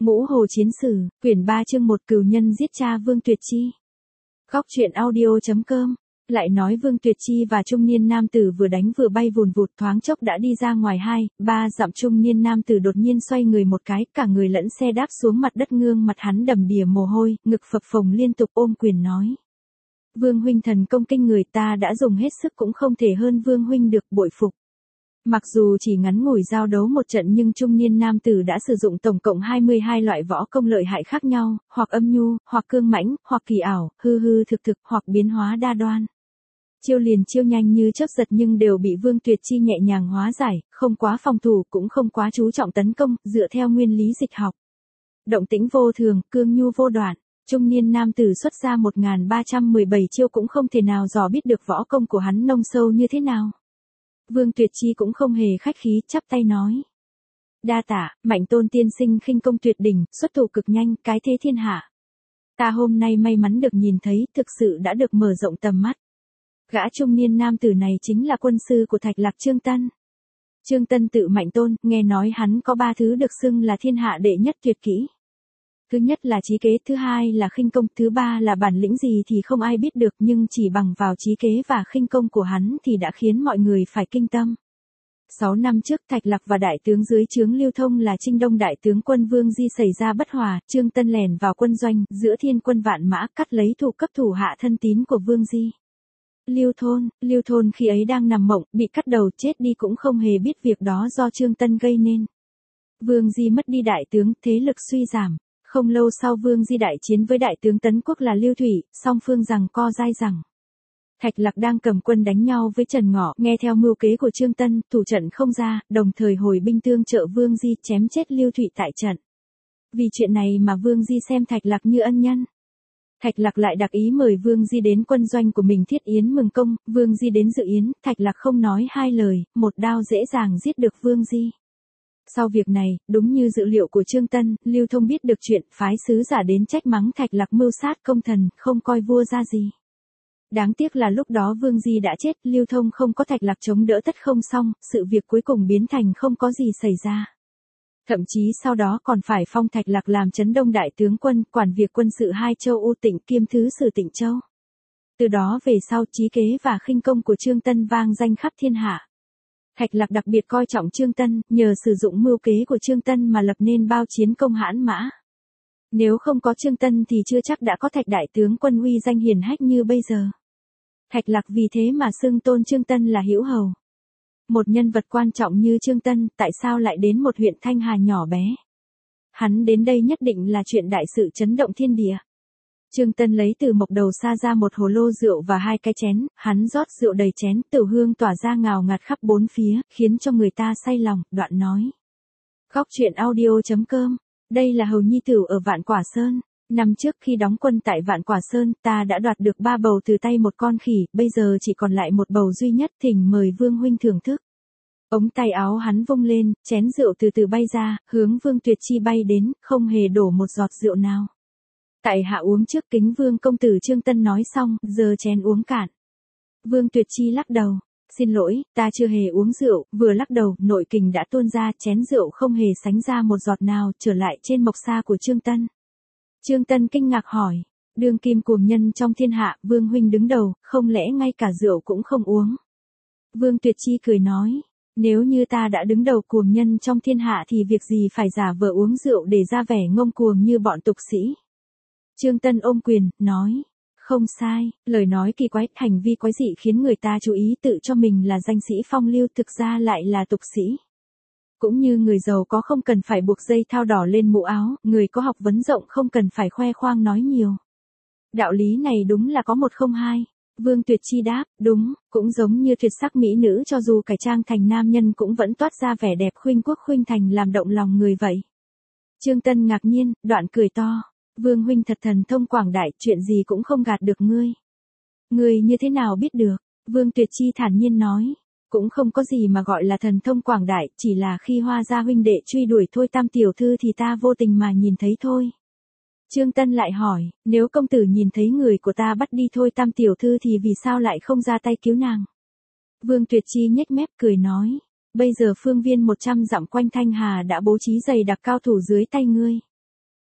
Ngũ Hồ Chiến Sử, quyển 3 chương 1 Cừu nhân giết cha Vương Tuyệt Chi. Góc truyện audio.com. Lại nói Vương Tuyệt Chi và trung niên nam tử vừa đánh vừa bay vùn vụt, thoáng chốc đã đi ra ngoài 2-3 dặm. Trung niên nam tử đột nhiên xoay người một cái, cả người lẫn xe đáp xuống mặt đất, gương mặt hắn đầm đìa mồ hôi, ngực phập phồng liên tục, ôm quyền nói: Vương huynh thần công kinh người, ta đã dùng hết sức cũng không thể hơn Vương huynh được, bội phục. Mặc dù chỉ ngắn ngủi giao đấu một trận, nhưng trung niên nam tử đã sử dụng tổng cộng 22 loại võ công lợi hại khác nhau, hoặc âm nhu, hoặc cương mãnh, hoặc kỳ ảo, hư hư thực thực, hoặc biến hóa đa đoan. Chiêu liền chiêu nhanh như chớp giật, nhưng đều bị Vương Tuyệt Chi nhẹ nhàng hóa giải, không quá phòng thủ cũng không quá chú trọng tấn công, dựa theo nguyên lý dịch học. Động tĩnh vô thường, cương nhu vô đoạn. Trung niên nam tử xuất ra 1317 chiêu cũng không thể nào dò biết được võ công của hắn nông sâu như thế nào. Vương Tuyệt Chi cũng không hề khách khí, chắp tay nói: Đa tạ, Mạnh Tôn tiên sinh khinh công tuyệt đỉnh, xuất thủ cực nhanh, cái thế thiên hạ. Ta hôm nay may mắn được nhìn thấy, thực sự đã được mở rộng tầm mắt. Gã trung niên nam tử này chính là quân sư của Thạch Lạc Trương Tân. Trương Tân tự Mạnh Tôn, nghe nói hắn có 3 thứ được xưng là thiên hạ đệ nhất tuyệt kỹ. Thứ nhất là trí kế, thứ hai là khinh công, thứ ba là bản lĩnh gì thì không ai biết được, nhưng chỉ bằng vào trí kế và khinh công của hắn thì đã khiến mọi người phải kinh tâm. 6 năm trước, Thạch Lạc và đại tướng dưới trướng Lưu Thông là Trinh Đông đại tướng quân Vương Di xảy ra bất hòa, Trương Tân lèn vào quân doanh, giữa thiên quân vạn mã, cắt lấy thủ cấp thủ hạ thân tín của Vương Di. Lưu Thôn khi ấy đang nằm mộng, bị cắt đầu chết đi cũng không hề biết việc đó do Trương Tân gây nên. Vương Di mất đi đại tướng, thế lực suy giảm. Không lâu sau Vương Di đại chiến với đại tướng Tấn Quốc là Lưu Thủy, song phương giằng co dai dẳng. Thạch Lạc đang cầm quân đánh nhau với Trần Ngọ, nghe theo mưu kế của Trương Tân, thủ trận không ra, đồng thời hồi binh tương trợ Vương Di, chém chết Lưu Thủy tại trận. Vì chuyện này mà Vương Di xem Thạch Lạc như ân nhân. Thạch Lạc lại đặc ý mời Vương Di đến quân doanh của mình thiết yến mừng công, Vương Di đến dự yến, Thạch Lạc không nói hai lời, một đao dễ dàng giết được Vương Di. Sau việc này, đúng như dự liệu của Trương Tân, Lưu Thông biết được chuyện, phái sứ giả đến trách mắng Thạch Lạc mưu sát công thần, không coi vua ra gì. Đáng tiếc là lúc đó Vương Di đã chết, Lưu Thông không có Thạch Lạc chống đỡ tất không xong, sự việc cuối cùng biến thành không có gì xảy ra. Thậm chí sau đó còn phải phong Thạch Lạc làm Trấn Đông đại tướng quân, quản việc quân sự hai châu U Tịnh, kiêm thứ sử Tịnh Châu. Từ đó về sau, trí kế và khinh công của Trương Tân vang danh khắp thiên hạ. Thạch Lạc đặc biệt coi trọng Trương Tân, nhờ sử dụng mưu kế của Trương Tân mà lập nên bao chiến công hãn mã. Nếu không có Trương Tân thì chưa chắc đã có Thạch đại tướng quân uy danh hiển hách như bây giờ. Thạch Lạc vì thế mà xưng tôn Trương Tân là hữu hầu. Một nhân vật quan trọng như Trương Tân, tại sao lại đến một huyện Thanh Hà nhỏ bé? Hắn đến đây nhất định là chuyện đại sự chấn động thiên địa. Trương Tân lấy từ mộc đầu xa ra một hồ lô rượu và 2 cái chén, hắn rót rượu đầy chén, tửu hương tỏa ra ngào ngạt khắp bốn phía, khiến cho người ta say lòng, đoạn nói. Góc truyện audio.com, đây là hầu nhi tửu ở Vạn Quả Sơn. Năm trước khi đóng quân tại Vạn Quả Sơn, ta đã đoạt được 3 bầu từ tay một con khỉ, bây giờ chỉ còn lại một bầu duy nhất, thỉnh mời Vương huynh thưởng thức. Ống tay áo hắn vung lên, chén rượu từ từ bay ra, hướng Vương Tuyệt Chi bay đến, không hề đổ một giọt rượu nào. Tại hạ uống trước, kính Vương công tử. Trương Tân nói xong, giơ chén uống cạn. Vương Tuyệt Chi lắc đầu. Xin lỗi, ta chưa hề uống rượu, vừa lắc đầu, nội kình đã tuôn ra, chén rượu không hề sánh ra một giọt nào, trở lại trên mộc sa của Trương Tân. Trương Tân kinh ngạc hỏi, đương kim cuồng nhân trong thiên hạ, Vương huynh đứng đầu, không lẽ ngay cả rượu cũng không uống? Vương Tuyệt Chi cười nói, nếu như ta đã đứng đầu cuồng nhân trong thiên hạ thì việc gì phải giả vờ uống rượu để ra vẻ ngông cuồng như bọn tục sĩ? Trương Tân ôm quyền, nói, không sai, lời nói kỳ quái, hành vi quái dị khiến người ta chú ý, tự cho mình là danh sĩ phong lưu, thực ra lại là tục sĩ. Cũng như người giàu có không cần phải buộc dây thao đỏ lên mũ áo, người có học vấn rộng không cần phải khoe khoang nói nhiều. Đạo lý này đúng là có một không hai. Vương Tuyệt Chi đáp, đúng, cũng giống như tuyệt sắc mỹ nữ cho dù cải trang thành nam nhân cũng vẫn toát ra vẻ đẹp khuynh quốc khuynh thành làm động lòng người vậy. Trương Tân ngạc nhiên, đoạn cười to. Vương huynh thật thần thông quảng đại, chuyện gì cũng không gạt được ngươi. Ngươi như thế nào biết được? Vương Tuyệt Chi thản nhiên nói. Cũng không có gì mà gọi là thần thông quảng đại, chỉ là khi Hoa gia huynh đệ truy đuổi Thôi Tam tiểu thư thì ta vô tình mà nhìn thấy thôi. Trương Tân lại hỏi, nếu công tử nhìn thấy người của ta bắt đi Thôi Tam tiểu thư thì vì sao lại không ra tay cứu nàng? Vương Tuyệt Chi nhếch mép cười nói, bây giờ phương viên 100 dặm quanh Thanh Hà đã bố trí dày đặc cao thủ dưới tay ngươi.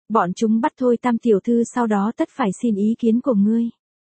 Bọn chúng bắt thôi Tam tiểu thư sau đó tất phải xin ý kiến của ngươi.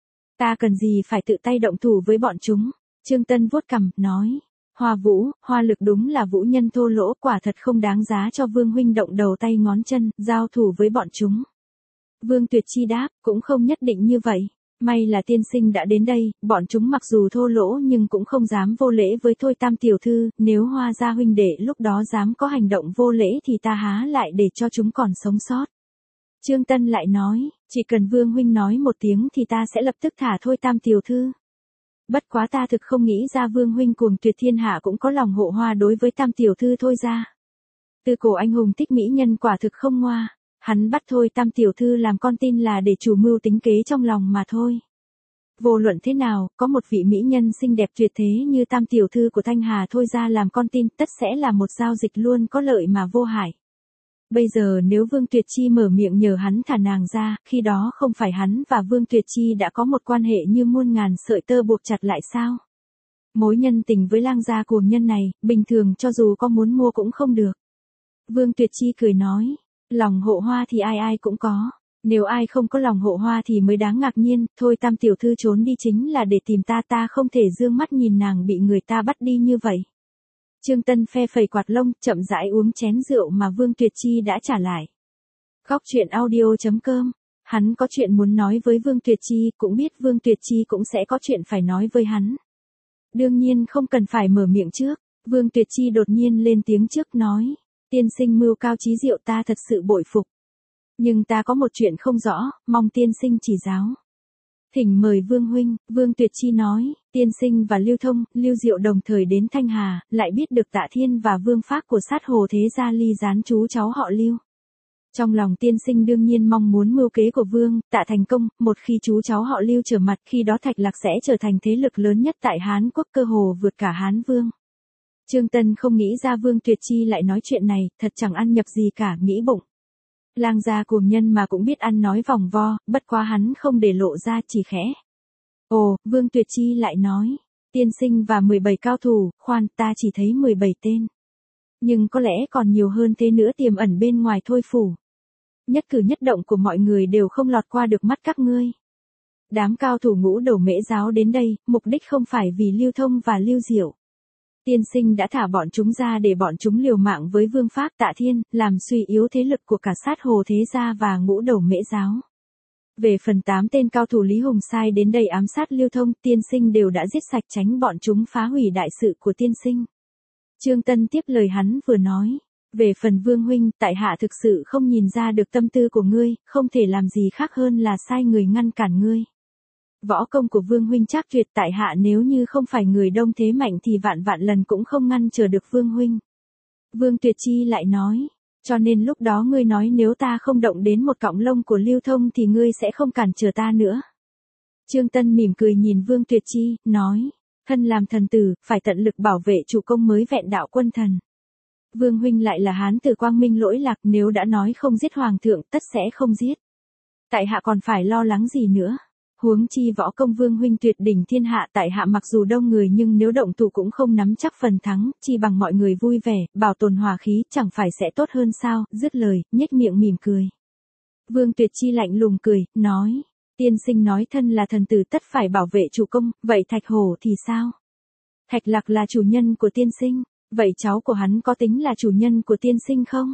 Ta cần gì phải tự tay động thủ với bọn chúng. Trương Tân vuốt cằm, nói. Hoa Vũ, Hoa Lực đúng là vũ nhân thô lỗ, quả thật không đáng giá cho Vương huynh động đầu tay ngón chân, giao thủ với bọn chúng. Vương Tuyệt Chi đáp, cũng không nhất định như vậy. May là tiên sinh đã đến đây, bọn chúng mặc dù thô lỗ nhưng cũng không dám vô lễ với thôi Tam tiểu thư, nếu Hoa gia huynh đệ lúc đó dám có hành động vô lễ thì ta há lại để cho chúng còn sống sót. Trương Tân lại nói, chỉ cần Vương huynh nói một tiếng thì ta sẽ lập tức thả thôi Tam tiểu thư. Bất quá ta thực không nghĩ ra Vương huynh cuồng tuyệt thiên hạ cũng có lòng hộ hoa đối với Tam tiểu thư thôi ra. Từ cổ anh hùng thích mỹ nhân quả thực không ngoa, hắn bắt thôi Tam tiểu thư làm con tin là để chủ mưu tính kế trong lòng mà thôi. Vô luận thế nào, có một vị mỹ nhân xinh đẹp tuyệt thế như Tam tiểu thư của Thanh Hà thôi ra làm con tin tất sẽ là một giao dịch luôn có lợi mà vô hại. Bây giờ nếu Vương Tuyệt Chi mở miệng nhờ hắn thả nàng ra, khi đó không phải hắn và Vương Tuyệt Chi đã có một quan hệ như muôn ngàn sợi tơ buộc chặt lại sao? Mối nhân tình với lang gia cuồng nhân này, bình thường cho dù có muốn mua cũng không được. Vương Tuyệt Chi cười nói, lòng hộ hoa thì ai ai cũng có. Nếu ai không có lòng hộ hoa thì mới đáng ngạc nhiên, thôi Tam tiểu thư trốn đi chính là để tìm ta không thể dương mắt nhìn nàng bị người ta bắt đi như vậy. Trương Tân phe phẩy quạt lông, chậm rãi uống chén rượu mà Vương Tuyệt Chi đã trả lại. Góc truyện audio.com. Hắn có chuyện muốn nói với Vương Tuyệt Chi, cũng biết Vương Tuyệt Chi cũng sẽ có chuyện phải nói với hắn. Đương nhiên không cần phải mở miệng trước, Vương Tuyệt Chi đột nhiên lên tiếng trước nói, tiên sinh mưu cao chí diệu ta thật sự bội phục. Nhưng ta có một chuyện không rõ, mong tiên sinh chỉ giáo. Thỉnh mời Vương huynh, Vương Tuyệt Chi nói, tiên sinh và Lưu Thông, Lưu Diệu đồng thời đến Thanh Hà, lại biết được Tạ Thiên và Vương Phác của sát hồ thế gia ly gián chú cháu họ Lưu. Trong lòng tiên sinh đương nhiên mong muốn mưu kế của Vương, Tạ thành công, một khi chú cháu họ Lưu trở mặt khi đó Thạch Lạc sẽ trở thành thế lực lớn nhất tại Hán Quốc cơ hồ vượt cả Hán Vương. Trương Tân không nghĩ ra Vương Tuyệt Chi lại nói chuyện này, thật chẳng ăn nhập gì cả, nghĩ bụng. Lang gia cuồng nhân mà cũng biết ăn nói vòng vo, bất quá hắn không để lộ ra chỉ khẽ. Ồ, Vương Tuyệt Chi lại nói, tiên sinh và 17 cao thủ, khoan ta chỉ thấy 17 tên. Nhưng có lẽ còn nhiều hơn thế nữa tiềm ẩn bên ngoài thôi phủ. Nhất cử nhất động của mọi người đều không lọt qua được mắt các ngươi. Đám cao thủ ngũ đầu mễ giáo đến đây, mục đích không phải vì Lưu Thông và Lưu Diệu. Tiên sinh đã thả bọn chúng ra để bọn chúng liều mạng với Vương Phác Tạ Thiên, làm suy yếu thế lực của cả sát hồ thế gia và ngũ đầu mễ giáo. Về phần 8 tên cao thủ Lý Hùng sai đến đây ám sát Lưu Thông, tiên sinh đều đã giết sạch tránh bọn chúng phá hủy đại sự của tiên sinh. Trương Tân tiếp lời hắn vừa nói, về phần Vương huynh, tại hạ thực sự không nhìn ra được tâm tư của ngươi, không thể làm gì khác hơn là sai người ngăn cản ngươi. Võ công của Vương huynh chắc tuyệt, tại hạ nếu như không phải người đông thế mạnh thì vạn vạn lần cũng không ngăn trở được Vương huynh. Vương Tuyệt Chi lại nói, cho nên lúc đó ngươi nói nếu ta không động đến một cọng lông của Lưu Thông thì ngươi sẽ không cản trở ta nữa. Trương Tân mỉm cười nhìn Vương Tuyệt Chi, nói, thân làm thần tử, phải tận lực bảo vệ chủ công mới vẹn đạo quân thần. Vương huynh lại là Hán tử quang minh lỗi lạc, nếu đã nói không giết hoàng thượng tất sẽ không giết. Tại hạ còn phải lo lắng gì nữa. Huống chi võ công Vương huynh tuyệt đỉnh thiên hạ, tại hạ mặc dù đông người nhưng nếu động thủ cũng không nắm chắc phần thắng, chi bằng mọi người vui vẻ, bảo tồn hòa khí, chẳng phải sẽ tốt hơn sao, dứt lời, nhếch miệng mỉm cười. Vương Tuyệt Chi lạnh lùng cười, nói, tiên sinh nói thân là thần tử tất phải bảo vệ chủ công, vậy Thạch Hổ thì sao? Thạch Lạc là chủ nhân của tiên sinh, vậy cháu của hắn có tính là chủ nhân của tiên sinh không?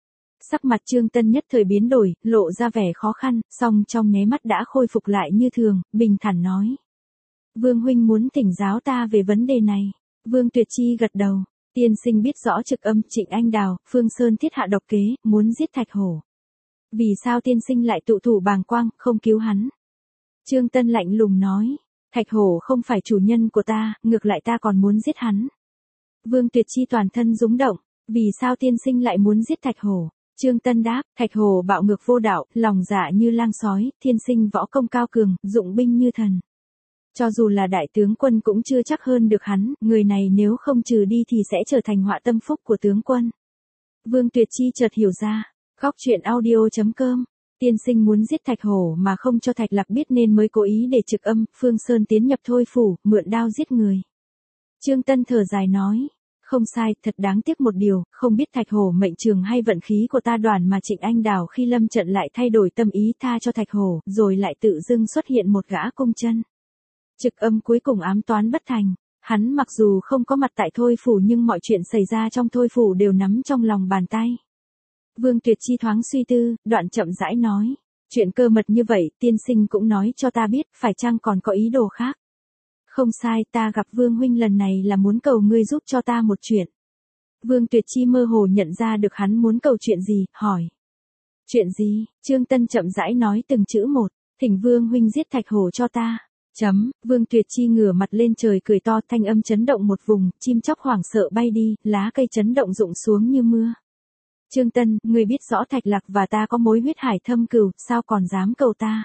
Sắc mặt Trương Tân nhất thời biến đổi, lộ ra vẻ khó khăn, song trong nháy mắt đã khôi phục lại như thường, bình thản nói. Vương huynh muốn thỉnh giáo ta về vấn đề này. Vương Tuyệt Chi gật đầu, tiên sinh biết rõ Trực Âm, Trịnh Anh Đào, Phương Sơn thiết hạ độc kế, muốn giết Thạch Hổ. Vì sao tiên sinh lại tụ thủ bàng quang, không cứu hắn? Trương Tân lạnh lùng nói, Thạch Hổ không phải chủ nhân của ta, ngược lại ta còn muốn giết hắn. Vương Tuyệt Chi toàn thân rúng động, vì sao tiên sinh lại muốn giết Thạch Hổ? Trương Tân đáp, Thạch Hổ bạo ngược vô đạo, lòng dạ như lang sói, thiên sinh võ công cao cường, dụng binh như thần. Cho dù là đại tướng quân cũng chưa chắc hơn được hắn, người này nếu không trừ đi thì sẽ trở thành họa tâm phúc của tướng quân. Vương Tuyệt Chi chợt hiểu ra, góc truyện audio.com, tiên sinh muốn giết Thạch Hổ mà không cho Thạch Lạc biết nên mới cố ý để Trực Âm, Phương Sơn tiến nhập thôi phủ, mượn đao giết người. Trương Tân thở dài nói, Không sai, thật đáng tiếc một điều, không biết Thạch Hổ mệnh trường hay vận khí của ta đoàn mà Trịnh Anh Đào khi lâm trận lại thay đổi tâm ý tha cho Thạch Hổ, rồi lại tự dưng xuất hiện một gã cung chân. Trực Âm cuối cùng ám toán bất thành, hắn mặc dù không có mặt tại Thôi Phủ nhưng mọi chuyện xảy ra trong Thôi Phủ đều nắm trong lòng bàn tay. Vương Tuyệt Chi thoáng suy tư, đoạn chậm rãi nói, chuyện cơ mật như vậy, tiên sinh cũng nói cho ta biết, phải chăng còn có ý đồ khác. Không sai, ta gặp Vương huynh lần này là muốn cầu ngươi giúp cho ta một chuyện. Vương Tuyệt Chi mơ hồ nhận ra được hắn muốn cầu chuyện gì, hỏi. Chuyện gì? Trương Tân chậm rãi nói từng chữ một, thỉnh Vương huynh giết Thạch Hổ cho ta. Vương Tuyệt Chi ngửa mặt lên trời cười to, thanh âm chấn động một vùng, chim chóc hoảng sợ bay đi, lá cây chấn động rụng xuống như mưa. Trương Tân, ngươi biết rõ Thạch Lạc và ta có mối huyết hải thâm cừu, sao còn dám cầu ta?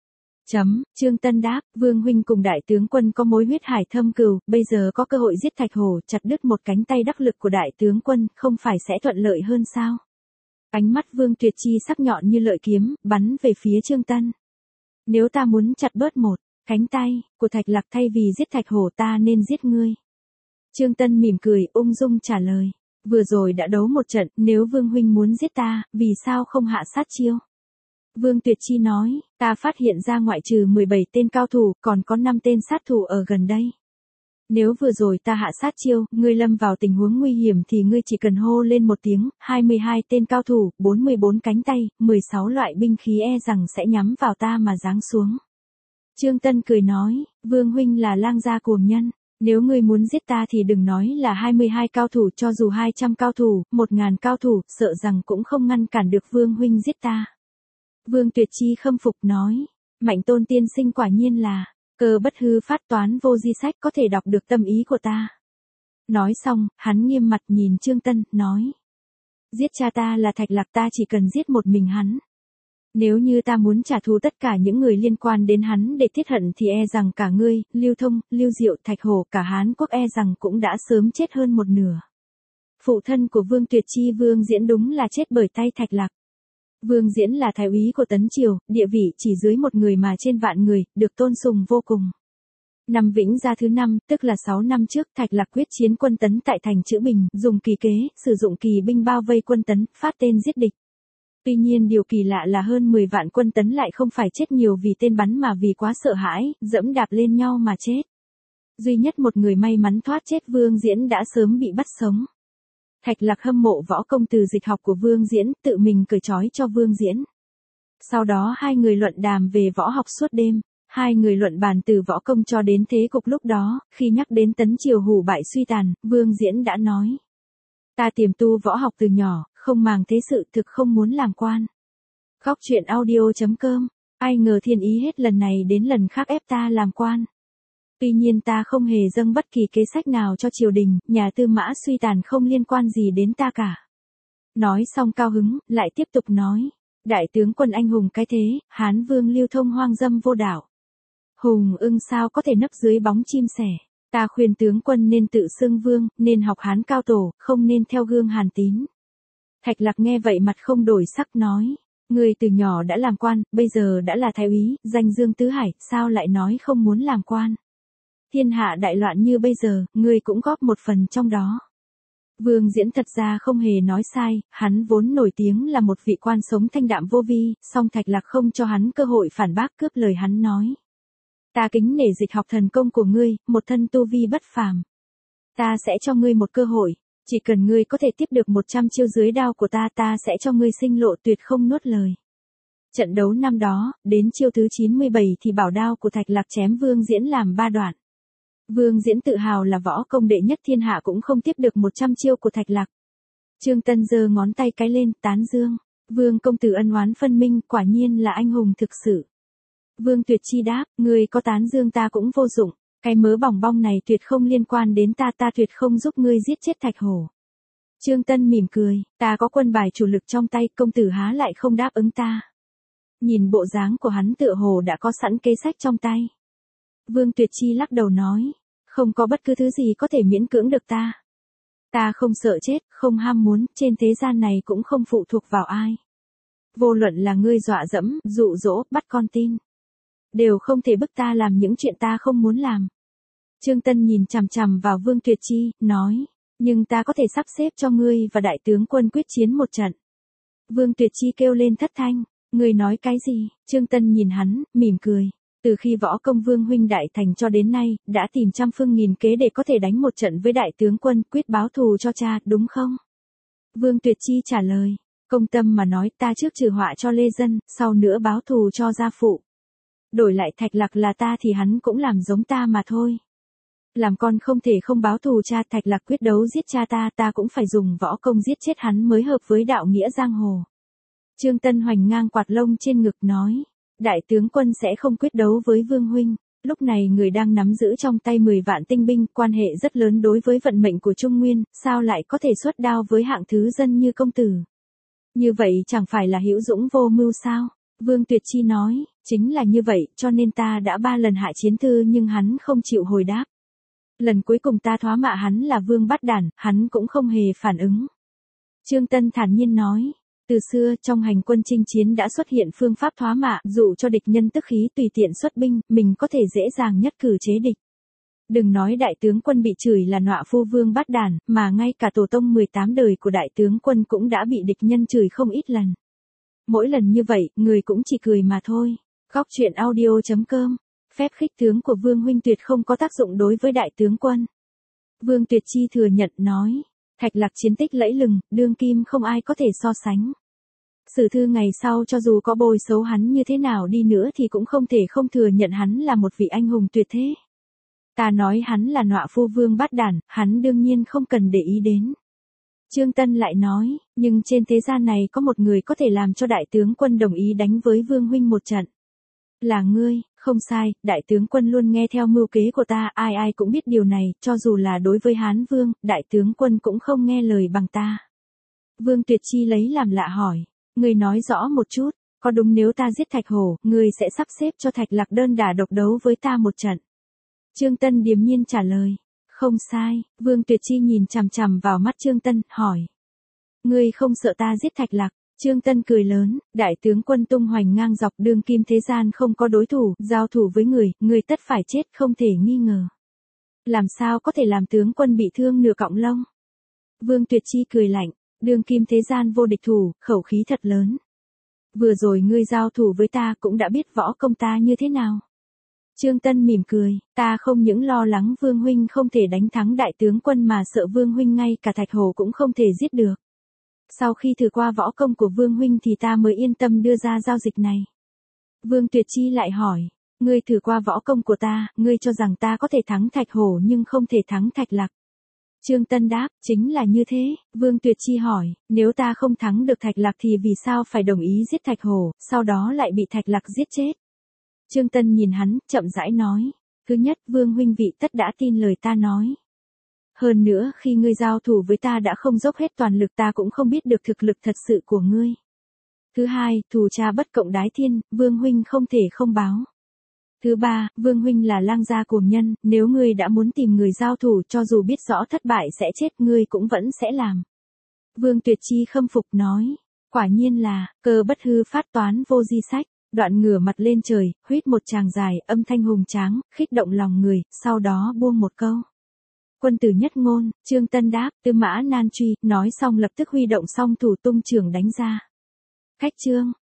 Trương Tân đáp, Vương huynh cùng đại tướng quân có mối huyết hải thâm cừu, bây giờ có cơ hội giết Thạch Hổ, chặt đứt một cánh tay đắc lực của đại tướng quân, không phải sẽ thuận lợi hơn sao? Ánh mắt Vương Tuyệt Chi sắc nhọn như lợi kiếm, bắn về phía Trương Tân. Nếu ta muốn chặt bớt một cánh tay của Thạch Lạc thay vì giết Thạch Hổ, ta nên giết ngươi. Trương Tân mỉm cười, ung dung trả lời. Vừa rồi đã đấu một trận, nếu Vương huynh muốn giết ta, vì sao không hạ sát chiêu? Vương Tuyệt Chi nói, ta phát hiện ra ngoại trừ 17 tên cao thủ, còn có 5 tên sát thủ ở gần đây. Nếu vừa rồi ta hạ sát chiêu, ngươi lâm vào tình huống nguy hiểm thì ngươi chỉ cần hô lên một tiếng, 22 tên cao thủ, 44 cánh tay, 16 loại binh khí e rằng sẽ nhắm vào ta mà giáng xuống. Trương Tân cười nói, Vương huynh là lang gia cuồng nhân. Nếu ngươi muốn giết ta thì đừng nói là 22 cao thủ, cho dù 200 cao thủ, 1000 cao thủ, sợ rằng cũng không ngăn cản được Vương huynh giết ta. Vương Tuyệt Chi khâm phục nói, Mạnh Tôn tiên sinh quả nhiên là, cơ bất hư phát toán vô di sách, có thể đọc được tâm ý của ta. Nói xong, hắn nghiêm mặt nhìn Trương Tân, nói, giết cha ta là Thạch Lạc, ta chỉ cần giết một mình hắn. Nếu như ta muốn trả thù tất cả những người liên quan đến hắn để tiết hận thì e rằng cả ngươi, Lưu Thông, Lưu Diệu, Thạch Hổ, cả Hán Quốc e rằng cũng đã sớm chết hơn một nửa. Phụ thân của Vương Tuyệt Chi Vương Diễn đúng là chết bởi tay Thạch Lạc. Vương Diễn là thái úy của Tấn Triều, địa vị chỉ dưới một người mà trên vạn người, được tôn sùng vô cùng. Năm Vĩnh Gia thứ 5, tức là 6 năm trước, Thạch Lạc quyết chiến quân Tấn tại thành Chữ Bình, dùng kỳ kế, sử dụng kỳ binh bao vây quân Tấn, phát tên giết địch. Tuy nhiên điều kỳ lạ là hơn 10 vạn quân Tấn lại không phải chết nhiều vì tên bắn mà vì quá sợ hãi, dẫm đạp lên nhau mà chết. Duy nhất một người may mắn thoát chết, Vương Diễn đã sớm bị bắt sống. Thạch Lạc hâm mộ võ công từ dịch học của Vương Diễn, tự mình cởi trói cho Vương Diễn. Sau đó hai người luận đàm về võ học suốt đêm, hai người luận bàn từ võ công cho đến thế cục lúc đó, khi nhắc đến Tấn Triều hủ bại suy tàn, Vương Diễn đã nói. Ta tiềm tu võ học từ nhỏ, không màng thế sự, thực không muốn làm quan. Góc truyện audio.com, ai ngờ thiên ý hết lần này đến lần khác ép ta làm quan. Tuy nhiên ta không hề dâng bất kỳ kế sách nào cho triều đình, nhà Tư Mã suy tàn không liên quan gì đến ta cả. Nói xong cao hứng, lại tiếp tục nói. Đại tướng quân anh hùng cái thế, Hán Vương Lưu Thông hoang dâm vô đạo. Hùng ưng sao có thể nấp dưới bóng chim sẻ. Ta khuyên tướng quân nên tự xưng vương, nên học Hán cao tổ, không nên theo gương Hàn Tín. Thạch Lạc nghe vậy mặt không đổi sắc nói. Người từ nhỏ đã làm quan, bây giờ đã là thái úy, danh dương tứ hải, sao lại nói không muốn làm quan? Thiên hạ đại loạn như bây giờ, ngươi cũng góp một phần trong đó. Vương Diễn thật ra không hề nói sai, hắn vốn nổi tiếng là một vị quan sống thanh đạm vô vi, song Thạch Lạc không cho hắn cơ hội phản bác, cướp lời hắn nói. Ta kính nể dịch học thần công của ngươi, một thân tu vi bất phàm. Ta sẽ cho ngươi một cơ hội, chỉ cần ngươi có thể tiếp được 100 chiêu dưới đao của ta, ta sẽ cho ngươi sinh lộ tuyệt không nuốt lời. Trận đấu năm đó, đến chiêu thứ 97 thì bảo đao của Thạch Lạc chém Vương Diễn làm 3 đoạn. Vương Diễn tự hào là võ công đệ nhất thiên hạ cũng không tiếp được 100 chiêu của Thạch Lạc. Trương Tân giơ ngón tay cái lên, tán dương. Vương công tử ân oán phân minh, quả nhiên là anh hùng thực sự. Vương Tuyệt Chi đáp, ngươi có tán dương ta cũng vô dụng, cái mớ bỏng bong này tuyệt không liên quan đến ta, ta tuyệt không giúp ngươi giết chết Thạch Hổ. Trương Tân mỉm cười, ta có quân bài chủ lực trong tay, công tử há lại không đáp ứng ta. Nhìn bộ dáng của hắn tựa hồ đã có sẵn kế sách trong tay. Vương Tuyệt Chi lắc đầu nói, không có bất cứ thứ gì có thể miễn cưỡng được ta. Ta không sợ chết, không ham muốn, trên thế gian này cũng không phụ thuộc vào ai. Vô luận là ngươi dọa dẫm, dụ dỗ, bắt con tin, đều không thể bức ta làm những chuyện ta không muốn làm. Trương Tân nhìn chằm chằm vào Vương Tuyệt Chi, nói, Nhưng ta có thể sắp xếp cho ngươi và đại tướng quân quyết chiến một trận. Vương Tuyệt Chi kêu lên thất thanh. Ngươi nói cái gì? Trương Tân nhìn hắn, mỉm cười. Từ khi võ công Vương huynh đại thành cho đến nay, đã tìm trăm phương nghìn kế để có thể đánh một trận với đại tướng quân, quyết báo thù cho cha, đúng không? Vương Tuyệt Chi trả lời. Công tâm mà nói, ta trước trừ họa cho Lê Dân, sau nữa báo thù cho gia phụ. Đổi lại Thạch Lạc là ta thì hắn cũng làm giống ta mà thôi. Làm con không thể không báo thù cha. Thạch Lạc quyết đấu giết cha ta cũng phải dùng võ công giết chết hắn mới hợp với đạo nghĩa giang hồ. Trương Tân hoành ngang quạt lông trên ngực nói. Đại tướng quân sẽ không quyết đấu với Vương huynh. Lúc này người đang nắm giữ trong tay 10 vạn tinh binh, quan hệ rất lớn đối với vận mệnh của Trung Nguyên, sao lại có thể xuất đao với hạng thứ dân như công tử? Như vậy chẳng phải là hữu dũng vô mưu sao? Vương Tuyệt Chi nói, chính là như vậy, cho nên ta đã 3 lần hạ chiến thư nhưng hắn không chịu hồi đáp. Lần cuối cùng ta thoá mạ hắn là Vương Bát Đản, hắn cũng không hề phản ứng. Trương Tân thản nhiên nói, từ xưa trong hành quân chinh chiến đã xuất hiện phương pháp thoá mạ, dụ cho địch nhân tức khí tùy tiện xuất binh, mình có thể dễ dàng nhất cử chế địch. Đừng nói đại tướng quân bị chửi là nọa phu Vương Bát Đản, mà ngay cả tổ tông 18 đời của đại tướng quân cũng đã bị địch nhân chửi không ít lần. Mỗi lần như vậy, người cũng chỉ cười mà thôi. Góc truyện audio.com. Phép khích tướng của Vương huynh tuyệt không có tác dụng đối với đại tướng quân. Vương Tuyệt Chi thừa nhận nói. Thạch Lạc chiến tích lẫy lừng, đương kim không ai có thể so sánh. Sử thư ngày sau cho dù có bôi xấu hắn như thế nào đi nữa thì cũng không thể không thừa nhận hắn là một vị anh hùng tuyệt thế. Ta nói hắn là nọa phu Vương Bát Đản, hắn đương nhiên không cần để ý đến. Trương Tân lại nói, nhưng trên thế gian này có một người có thể làm cho đại tướng quân đồng ý đánh với Vương huynh một trận. Là ngươi, không sai, đại tướng quân luôn nghe theo mưu kế của ta, ai ai cũng biết điều này, cho dù là đối với Hán Vương, đại tướng quân cũng không nghe lời bằng ta. Vương Tuyệt Chi lấy làm lạ hỏi, ngươi nói rõ một chút, có đúng nếu ta giết Thạch Hổ, ngươi sẽ sắp xếp cho Thạch Lạc đơn đả độc đấu với ta một trận? Trương Tân điềm nhiên trả lời, không sai. Vương Tuyệt Chi nhìn chằm chằm vào mắt Trương Tân, hỏi, ngươi không sợ ta giết Thạch Lạc? Trương Tân cười lớn, đại tướng quân tung hoành ngang dọc đương kim thế gian không có đối thủ, giao thủ với người tất phải chết không thể nghi ngờ. Làm sao có thể làm tướng quân bị thương nửa cọng lông? Vương Tuyệt Chi cười lạnh, đương kim thế gian vô địch thủ, khẩu khí thật lớn. Vừa rồi ngươi giao thủ với ta cũng đã biết võ công ta như thế nào. Trương Tân mỉm cười, ta không những lo lắng Vương huynh không thể đánh thắng đại tướng quân mà sợ Vương huynh ngay cả Thạch Hổ cũng không thể giết được. Sau khi thử qua võ công của Vương huynh thì ta mới yên tâm đưa ra giao dịch này. Vương Tuyệt Chi lại hỏi, ngươi thử qua võ công của ta, ngươi cho rằng ta có thể thắng Thạch Hổ nhưng không thể thắng Thạch Lạc. Trương Tân đáp, chính là như thế. Vương Tuyệt Chi hỏi, nếu ta không thắng được Thạch Lạc thì vì sao phải đồng ý giết Thạch Hổ, sau đó lại bị Thạch Lạc giết chết? Trương Tân nhìn hắn, chậm rãi nói, thứ nhất, Vương huynh vị tất đã tin lời ta nói. Hơn nữa khi ngươi giao thủ với ta đã không dốc hết toàn lực, ta cũng không biết được thực lực thật sự của ngươi. Thứ hai, thù cha bất cộng đái thiên, Vương huynh không thể không báo. Thứ ba, Vương huynh là lang gia cuồng nhân, nếu ngươi đã muốn tìm người giao thủ cho dù biết rõ thất bại sẽ chết ngươi cũng vẫn sẽ làm. Vương Tuyệt Chi khâm phục nói, quả nhiên là, cơ bất hư phát toán vô di sách. Đoạn ngửa mặt lên trời, huýt một tràng dài, âm thanh hùng tráng, khích động lòng người, sau đó buông một câu. Quân tử nhất ngôn. Trương Tân đáp, Tư Mã Nan truy, nói xong lập tức huy động song thủ tung chưởng đánh ra. Khách trương,